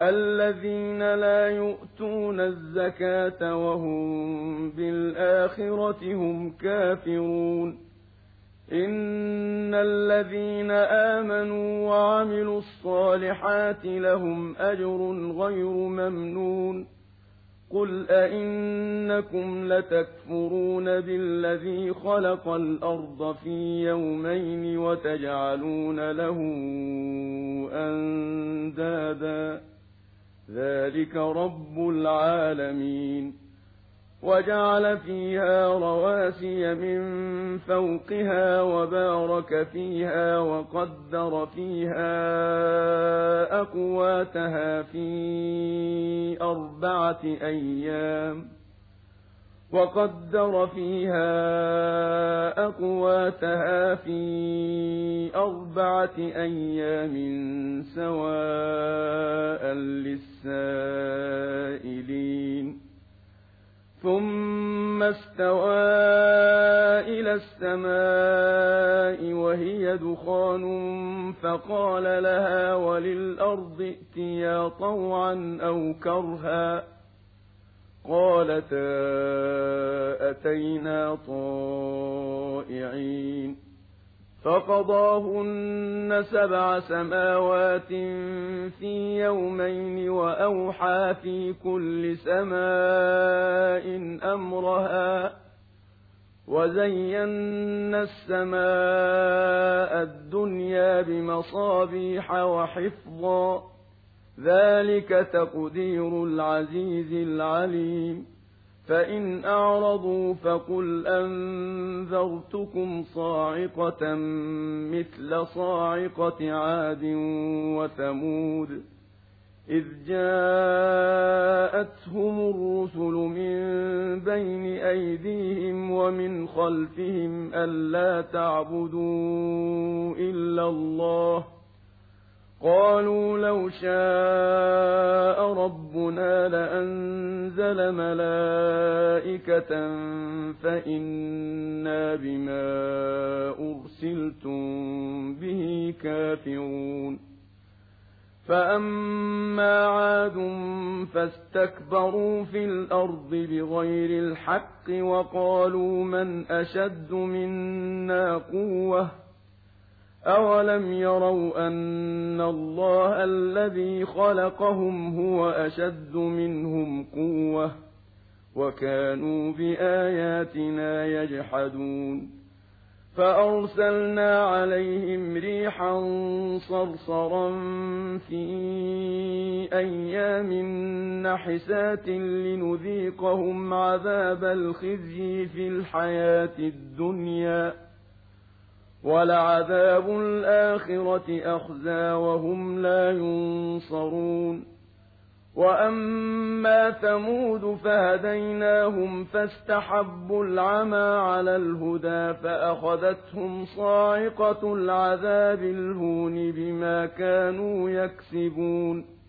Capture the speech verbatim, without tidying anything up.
الذين لا يؤتون الزكاة وهم بالآخرة هم كافرون إن الذين آمنوا وعملوا الصالحات لهم أجر غير ممنون قل أئنكم لتكفرون بالذي خلق الأرض في يومين وتجعلون له أندادا ذلك رب العالمين وجعل فيها رواسي من فوقها وبارك فيها وقدر فيها أقواتها في أربعة أيام وقدر فيها أقواتها في أربعة أيام سواء للسائلين ثم استوى إلى السماء وهي دخان فقال لها وللأرض ائتيا طوعا أو كرها قالتا أتينا طائعين فقضاهن سبع سماوات في يومين وأوحى في كل سماء أمرها وزينا السماء الدنيا بمصابيح وحفظا ذلك تقدير العزيز العليم فإن أعرضوا فقل أنذرتكم صاعقة مثل صاعقة عاد وثمود إذ جاءتهم الرسل من بين أيديهم ومن خلفهم ألا تعبدوا إلا الله قالوا لو شاء ربنا لأنزل ملائكة فإنا بما أرسلتم به كافرون فأما عاد فاستكبروا في الأرض بغير الحق وقالوا من أشد منا قوة أولم يروا أن الله الذي خلقهم هو أشد منهم قوة وكانوا بآياتنا يجحدون فأرسلنا عليهم ريحا صرصرا في أيام نحسات لنذيقهم عذاب الخزي في الحياة الدنيا ولعذاب الآخرة أخزى وهم لا ينصرون وأما ثمود فهديناهم فاستحبوا العمى على الهدى فأخذتهم صاعقة العذاب الهون بما كانوا يكسبون